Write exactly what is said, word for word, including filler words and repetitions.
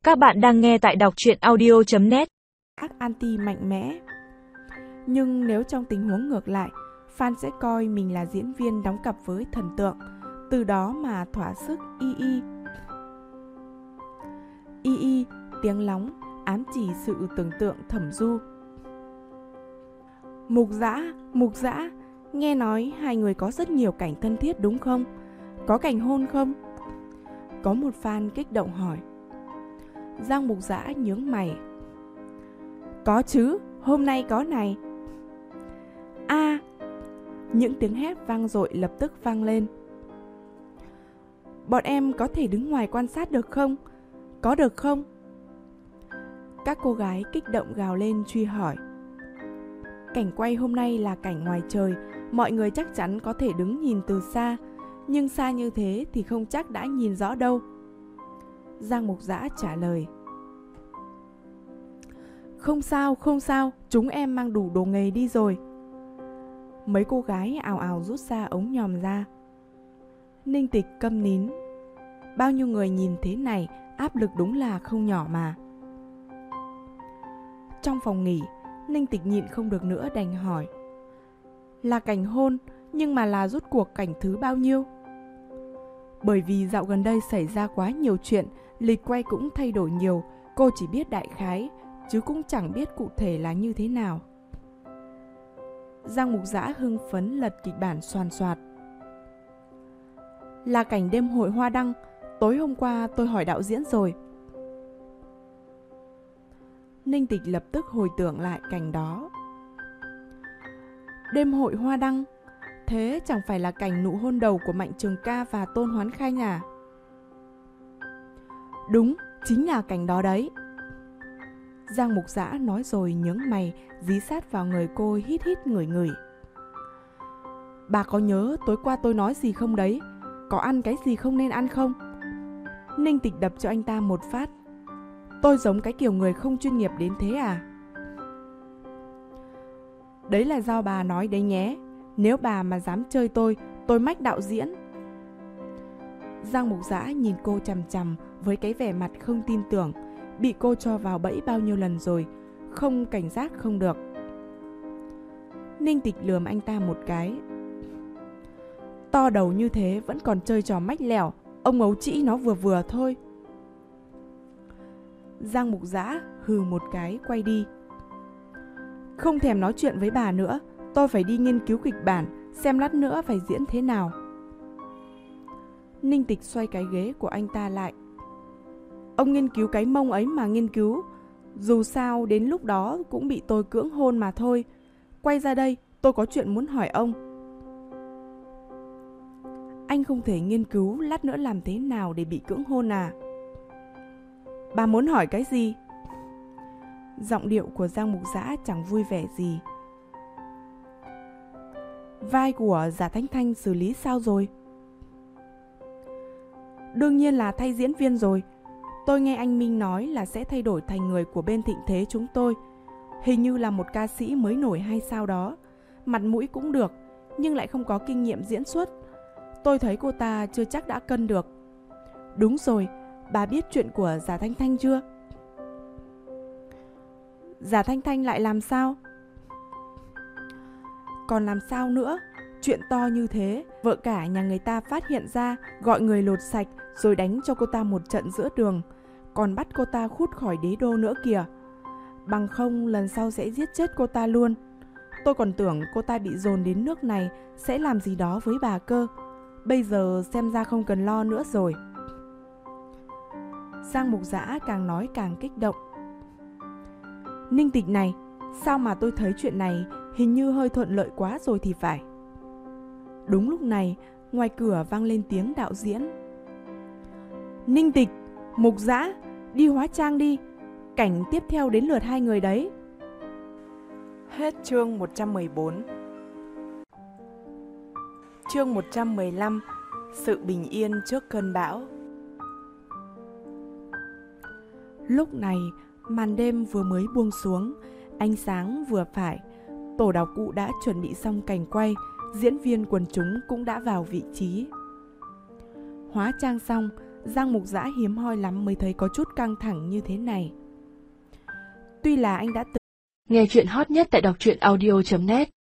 Các bạn đang nghe tại đọc truyện audio chấm net. Anti mạnh mẽ. Nhưng nếu trong tình huống ngược lại, fan sẽ coi mình là diễn viên đóng cặp với thần tượng, từ đó mà thỏa sức y y. Y y, tiếng lóng, ám chỉ sự tưởng tượng thẩm du. Mục Dã, Mục Dã, nghe nói hai người có rất nhiều cảnh thân thiết đúng không? Có cảnh hôn không? Có một fan kích động hỏi. Giang Mục Dã nhướng mày. Có chứ, hôm nay có này. A, à, những tiếng hét vang dội lập tức vang lên. Bọn em có thể đứng ngoài quan sát được không? Có được không? Các cô gái kích động gào lên truy hỏi. Cảnh quay hôm nay là cảnh ngoài trời, mọi người chắc chắn có thể đứng nhìn từ xa, nhưng xa như thế thì không chắc đã nhìn rõ đâu. Giang Mục Dã trả lời. Không sao, không sao, chúng em mang đủ đồ nghề đi rồi. Mấy cô gái ào ào rút ra ống nhòm ra. Ninh Tịch câm nín. Bao nhiêu người nhìn thế này, áp lực đúng là không nhỏ mà. Trong phòng nghỉ, Ninh Tịch nhịn không được nữa đành hỏi. Là cảnh hôn, nhưng mà là rốt cuộc cảnh thứ bao nhiêu? Bởi vì dạo gần đây xảy ra quá nhiều chuyện, lịch quay cũng thay đổi nhiều, cô chỉ biết đại khái, chứ cũng chẳng biết cụ thể là như thế nào. Giang Mục Dã hưng phấn lật kịch bản xoàn xoạt. Là cảnh đêm hội hoa đăng, tối hôm qua tôi hỏi đạo diễn rồi. Ninh Tịch lập tức hồi tưởng lại cảnh đó. Đêm hội hoa đăng, thế chẳng phải là cảnh nụ hôn đầu của Mạnh Trường Ca và Tôn Hoán Khanh à? Đúng, chính là cảnh đó đấy. Giang Mục Dã nói rồi nhướng mày, dí sát vào người cô hít hít ngửi ngửi. Bà có nhớ tối qua tôi nói gì không đấy? Có ăn cái gì không nên ăn không? Ninh Tịch đập cho anh ta một phát. Tôi giống cái kiểu người không chuyên nghiệp đến thế à? Đấy là do bà nói đấy nhé. Nếu bà mà dám chơi tôi, tôi mách đạo diễn. Giang Mục Dã nhìn cô chằm chằm với cái vẻ mặt không tin tưởng. Bị cô cho vào bẫy bao nhiêu lần rồi, không cảnh giác không được. Ninh Tịch lườm anh ta một cái. To đầu như thế vẫn còn chơi trò mách lẻo, ông ấu trĩ nó vừa vừa thôi. Giang Mục Dã hừ một cái quay đi. Không thèm nói chuyện với bà nữa, tôi phải đi nghiên cứu kịch bản, xem lát nữa phải diễn thế nào. Ninh Tịch xoay cái ghế của anh ta lại. Ông nghiên cứu cái mông ấy mà nghiên cứu, dù sao đến lúc đó cũng bị tôi cưỡng hôn mà thôi. Quay ra đây, tôi có chuyện muốn hỏi ông. Anh không thể nghiên cứu lát nữa làm thế nào để bị cưỡng hôn à? Bà muốn hỏi cái gì? Giọng điệu của Giang Mục Dã chẳng vui vẻ gì. Vai của Giả Thanh Thanh xử lý sao rồi? Đương nhiên là thay diễn viên rồi. Tôi nghe anh Minh nói là sẽ thay đổi thành người của bên Thịnh Thế chúng tôi. Hình như là một ca sĩ mới nổi hay sao đó. Mặt mũi cũng được, nhưng lại không có kinh nghiệm diễn xuất. Tôi thấy cô ta chưa chắc đã cân được. Đúng rồi, bà biết chuyện của Giả Thanh Thanh chưa? Giả Thanh Thanh lại làm sao? Còn làm sao nữa? Chuyện to như thế, vợ cả nhà người ta phát hiện ra, gọi người lột sạch rồi đánh cho cô ta một trận giữa đường, còn bắt cô ta khút khỏi đế đô nữa kìa. Bằng không lần sau sẽ giết chết cô ta luôn. Tôi còn tưởng cô ta bị dồn đến nước này sẽ làm gì đó với bà cơ. Bây giờ xem ra không cần lo nữa rồi. Giang Mục Dã càng nói càng kích động. Ninh Tịch này, sao mà tôi thấy chuyện này hình như hơi thuận lợi quá rồi thì phải. Đúng lúc này, ngoài cửa vang lên tiếng đạo diễn. Ninh Tịch, Mục Dã, đi hóa trang đi. Cảnh tiếp theo đến lượt hai người đấy. Hết chương một trăm mười bốn. Chương một trăm mười lăm. Sự bình yên trước cơn bão. Lúc này, màn đêm vừa mới buông xuống, ánh sáng vừa phải. Tổ đạo cụ đã chuẩn bị xong cảnh quay, diễn viên quần chúng cũng đã vào vị trí. Hóa trang xong, Giang Mục Dã hiếm hoi lắm mới thấy có chút căng thẳng như thế này. Tuy là anh đã từng nghe chuyện hot nhất tại đọc truyện audio chấm net